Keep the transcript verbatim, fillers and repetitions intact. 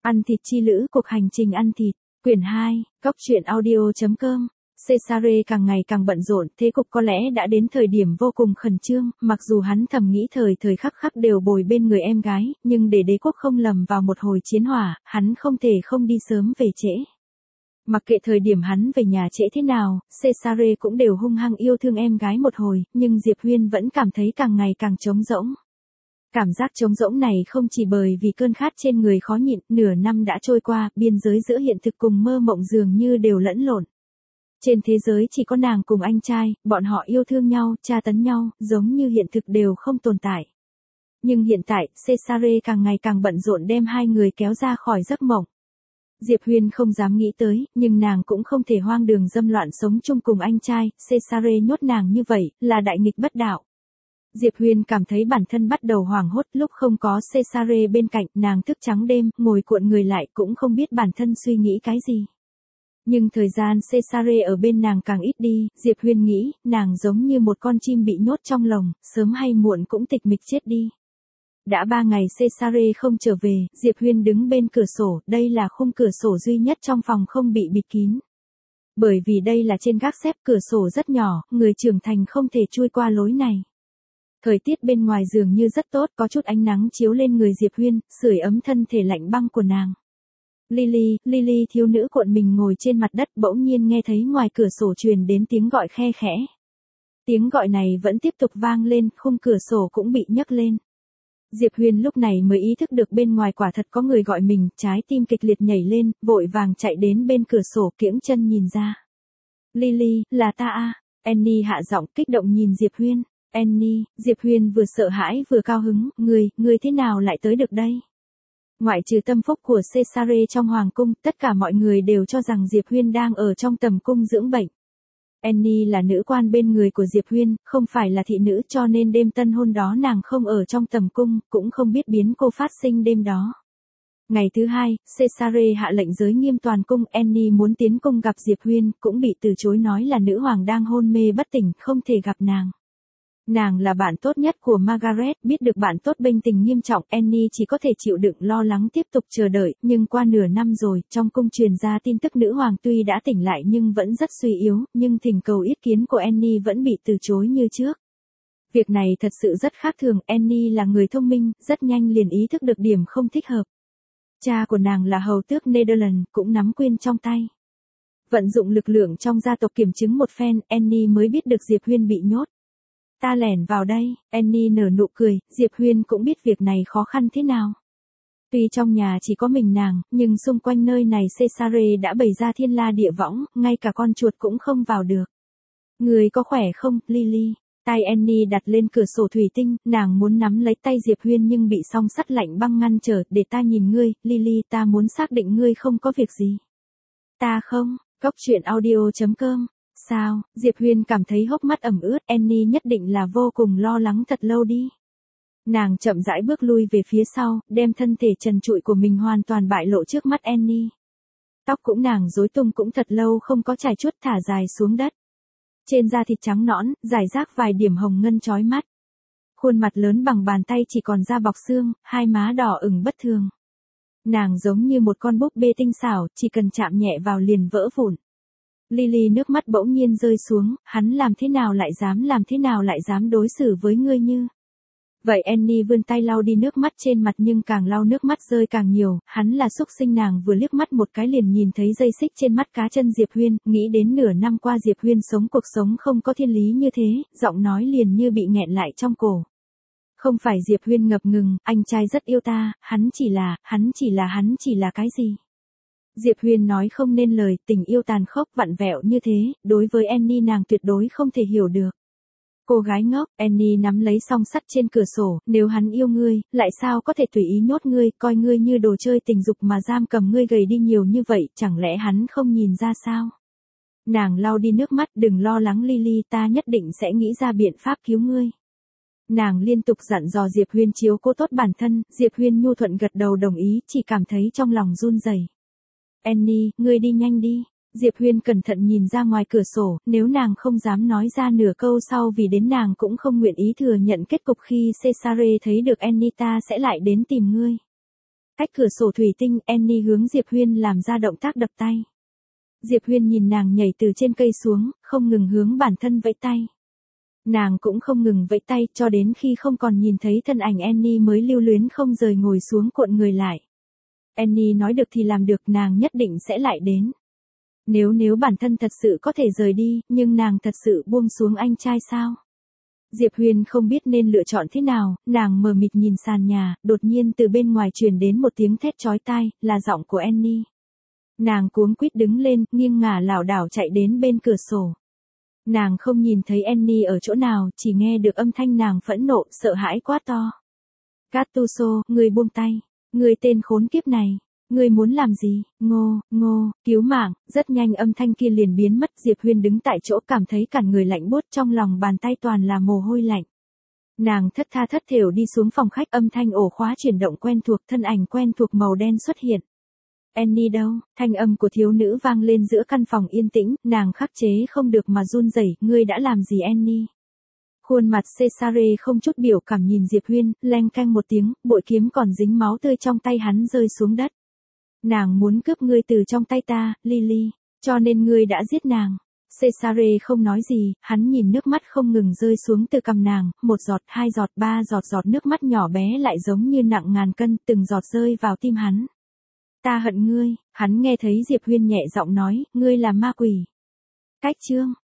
Ăn thịt chi lữ, cuộc hành trình ăn thịt, quyển hai, cóc truyện audio chấm com. Cesare càng ngày càng bận rộn, thế cục có lẽ đã đến thời điểm vô cùng khẩn trương, mặc dù hắn thầm nghĩ thời thời khắc khắc đều bồi bên người em gái, nhưng để đế quốc không lầm vào một hồi chiến hỏa, hắn không thể không đi sớm về trễ. Mặc kệ thời điểm hắn về nhà trễ thế nào, Cesare cũng đều hung hăng yêu thương em gái một hồi, nhưng Diệp Huyên vẫn cảm thấy càng ngày càng trống rỗng. Cảm giác trống rỗng này không chỉ bởi vì cơn khát trên người khó nhịn, nửa năm đã trôi qua, biên giới giữa hiện thực cùng mơ mộng dường như đều lẫn lộn. Trên thế giới chỉ có nàng cùng anh trai, bọn họ yêu thương nhau, tra tấn nhau, giống như hiện thực đều không tồn tại. Nhưng hiện tại, Cesare càng ngày càng bận rộn đem hai người kéo ra khỏi giấc mộng. Diệp Huyên không dám nghĩ tới, nhưng nàng cũng không thể hoang đường dâm loạn sống chung cùng anh trai, Cesare nhốt nàng như vậy, là đại nghịch bất đạo. Diệp Huyên cảm thấy bản thân bắt đầu hoảng hốt lúc không có Cesare bên cạnh, nàng thức trắng đêm, ngồi cuộn người lại cũng không biết bản thân suy nghĩ cái gì. Nhưng thời gian Cesare ở bên nàng càng ít đi, Diệp Huyên nghĩ, nàng giống như một con chim bị nhốt trong lồng, sớm hay muộn cũng tịch mịch chết đi. Đã ba ngày Cesare không trở về, Diệp Huyên đứng bên cửa sổ, đây là khung cửa sổ duy nhất trong phòng không bị bịt kín. Bởi vì đây là trên gác xếp, cửa sổ rất nhỏ, người trưởng thành không thể chui qua lối này. Thời tiết bên ngoài dường như rất tốt, có chút ánh nắng chiếu lên người Diệp Huyên, sưởi ấm thân thể lạnh băng của nàng. Lily, Lily thiếu nữ cuộn mình ngồi trên mặt đất, bỗng nhiên nghe thấy ngoài cửa sổ truyền đến tiếng gọi khe khẽ. Tiếng gọi này vẫn tiếp tục vang lên, khung cửa sổ cũng bị nhấc lên. Diệp Huyên lúc này mới ý thức được bên ngoài quả thật có người gọi mình, trái tim kịch liệt nhảy lên, vội vàng chạy đến bên cửa sổ kiễng chân nhìn ra. Lily, là ta à? Annie hạ giọng kích động nhìn Diệp Huyên. Annie, Diệp Huyên vừa sợ hãi vừa cao hứng, người, người thế nào lại tới được đây? Ngoại trừ tâm phúc của Cesare trong hoàng cung, tất cả mọi người đều cho rằng Diệp Huyên đang ở trong tầm cung dưỡng bệnh. Annie là nữ quan bên người của Diệp Huyên, không phải là thị nữ, cho nên đêm tân hôn đó nàng không ở trong tầm cung, cũng không biết biến cố phát sinh đêm đó. Ngày thứ hai, Cesare hạ lệnh giới nghiêm toàn cung, Annie muốn tiến cung gặp Diệp Huyên, cũng bị từ chối nói là nữ hoàng đang hôn mê bất tỉnh, không thể gặp nàng. Nàng là bạn tốt nhất của Margaret, biết được bạn tốt bệnh tình nghiêm trọng, Annie chỉ có thể chịu đựng lo lắng tiếp tục chờ đợi, nhưng qua nửa năm rồi, trong cung truyền ra tin tức nữ hoàng tuy đã tỉnh lại nhưng vẫn rất suy yếu, nhưng thỉnh cầu ý kiến của Annie vẫn bị từ chối như trước. Việc này thật sự rất khác thường, Annie là người thông minh, rất nhanh liền ý thức được điểm không thích hợp. Cha của nàng là hầu tước Netherlands, cũng nắm quyền trong tay. Vận dụng lực lượng trong gia tộc kiểm chứng một phen, Annie mới biết được Diệp Huyên bị nhốt. Ta lẻn vào đây, Annie nở nụ cười, Diệp Huyên cũng biết việc này khó khăn thế nào. Tuy trong nhà chỉ có mình nàng, nhưng xung quanh nơi này Cesare đã bày ra thiên la địa võng, ngay cả con chuột cũng không vào được. Người có khỏe không, Lily? Tay Annie đặt lên cửa sổ thủy tinh, nàng muốn nắm lấy tay Diệp Huyên nhưng bị song sắt lạnh băng ngăn trở, để ta nhìn ngươi, Lily, ta muốn xác định ngươi không có việc gì. Ta không, cóc truyện audio chấm com. Sao, Diệp Huyên cảm thấy hốc mắt ẩm ướt, Annie nhất định là vô cùng lo lắng thật lâu đi. Nàng chậm rãi bước lui về phía sau, đem thân thể trần trụi của mình hoàn toàn bại lộ trước mắt Annie. Tóc cũng nàng rối tung cũng thật lâu không có chải chuốt thả dài xuống đất. Trên da thịt trắng nõn, rải rác vài điểm hồng ngân chói mắt. Khuôn mặt lớn bằng bàn tay chỉ còn da bọc xương, hai má đỏ ửng bất thường. Nàng giống như một con búp bê tinh xảo, chỉ cần chạm nhẹ vào liền vỡ vụn. Lily nước mắt bỗng nhiên rơi xuống, hắn làm thế nào lại dám làm thế nào lại dám đối xử với ngươi như. Vậy Annie vươn tay lau đi nước mắt trên mặt nhưng càng lau nước mắt rơi càng nhiều, hắn là xúc sinh, nàng vừa liếc mắt một cái liền nhìn thấy dây xích trên mắt cá chân Diệp Huyên, nghĩ đến nửa năm qua Diệp Huyên sống cuộc sống không có thiên lý như thế, giọng nói liền như bị nghẹn lại trong cổ. Không phải Diệp Huyên ngập ngừng, anh trai rất yêu ta, hắn chỉ là, hắn chỉ là hắn chỉ là cái gì? Diệp Huyên nói không nên lời, tình yêu tàn khốc vặn vẹo như thế, đối với Annie nàng tuyệt đối không thể hiểu được. Cô gái ngốc, Annie nắm lấy song sắt trên cửa sổ, nếu hắn yêu ngươi, lại sao có thể tùy ý nhốt ngươi, coi ngươi như đồ chơi tình dục mà giam cầm ngươi gầy đi nhiều như vậy, chẳng lẽ hắn không nhìn ra sao? Nàng lau đi nước mắt, đừng lo lắng Lily, ta nhất định sẽ nghĩ ra biện pháp cứu ngươi. Nàng liên tục dặn dò Diệp Huyên chiếu cố tốt bản thân, Diệp Huyên nhu thuận gật đầu đồng ý, chỉ cảm thấy trong lòng run rẩy. Annie, ngươi đi nhanh đi. Diệp Huyên cẩn thận nhìn ra ngoài cửa sổ, nếu nàng không dám nói ra nửa câu sau vì đến nàng cũng không nguyện ý thừa nhận kết cục khi Cesare thấy được Annie ta sẽ lại đến tìm ngươi. Cách cửa sổ thủy tinh, Annie hướng Diệp Huyên làm ra động tác đập tay. Diệp Huyên nhìn nàng nhảy từ trên cây xuống, không ngừng hướng bản thân vẫy tay. Nàng cũng không ngừng vẫy tay cho đến khi không còn nhìn thấy thân ảnh Annie mới lưu luyến không rời ngồi xuống cuộn người lại. Annie nói được thì làm được, nàng nhất định sẽ lại đến. Nếu nếu bản thân thật sự có thể rời đi, nhưng nàng thật sự buông xuống anh trai sao? Diệp Huyền không biết nên lựa chọn thế nào, nàng mờ mịt nhìn sàn nhà, đột nhiên từ bên ngoài truyền đến một tiếng thét chói tai, là giọng của Annie. Nàng cuống quýt đứng lên, nghiêng ngả lảo đảo chạy đến bên cửa sổ. Nàng không nhìn thấy Annie ở chỗ nào, chỉ nghe được âm thanh nàng phẫn nộ, sợ hãi quát to. Gattuso, ngươi buông tay, ngươi tên khốn kiếp này. Ngươi muốn làm gì? Ngô, ngô, cứu mạng, rất nhanh âm thanh kia liền biến mất. Diệp Huyên đứng tại chỗ cảm thấy cả người lạnh buốt, trong lòng bàn tay toàn là mồ hôi lạnh. Nàng thất tha thất thểu đi xuống phòng khách, âm thanh ổ khóa chuyển động quen thuộc, thân ảnh quen thuộc màu đen xuất hiện. Annie đâu? Thanh âm của thiếu nữ vang lên giữa căn phòng yên tĩnh, nàng khắc chế không được mà run rẩy, ngươi đã làm gì Annie? Khuôn mặt Cesare không chút biểu cảm nhìn Diệp Huyên, leng keng một tiếng, bội kiếm còn dính máu tươi trong tay hắn rơi xuống đất. Nàng muốn cướp ngươi từ trong tay ta, Lily, cho nên ngươi đã giết nàng. Cesare không nói gì, hắn nhìn nước mắt không ngừng rơi xuống từ cằm nàng, một giọt, hai giọt, ba giọt giọt nước mắt nhỏ bé lại giống như nặng ngàn cân, từng giọt rơi vào tim hắn. Ta hận ngươi, hắn nghe thấy Diệp Huyên nhẹ giọng nói, ngươi là ma quỷ. Cách chương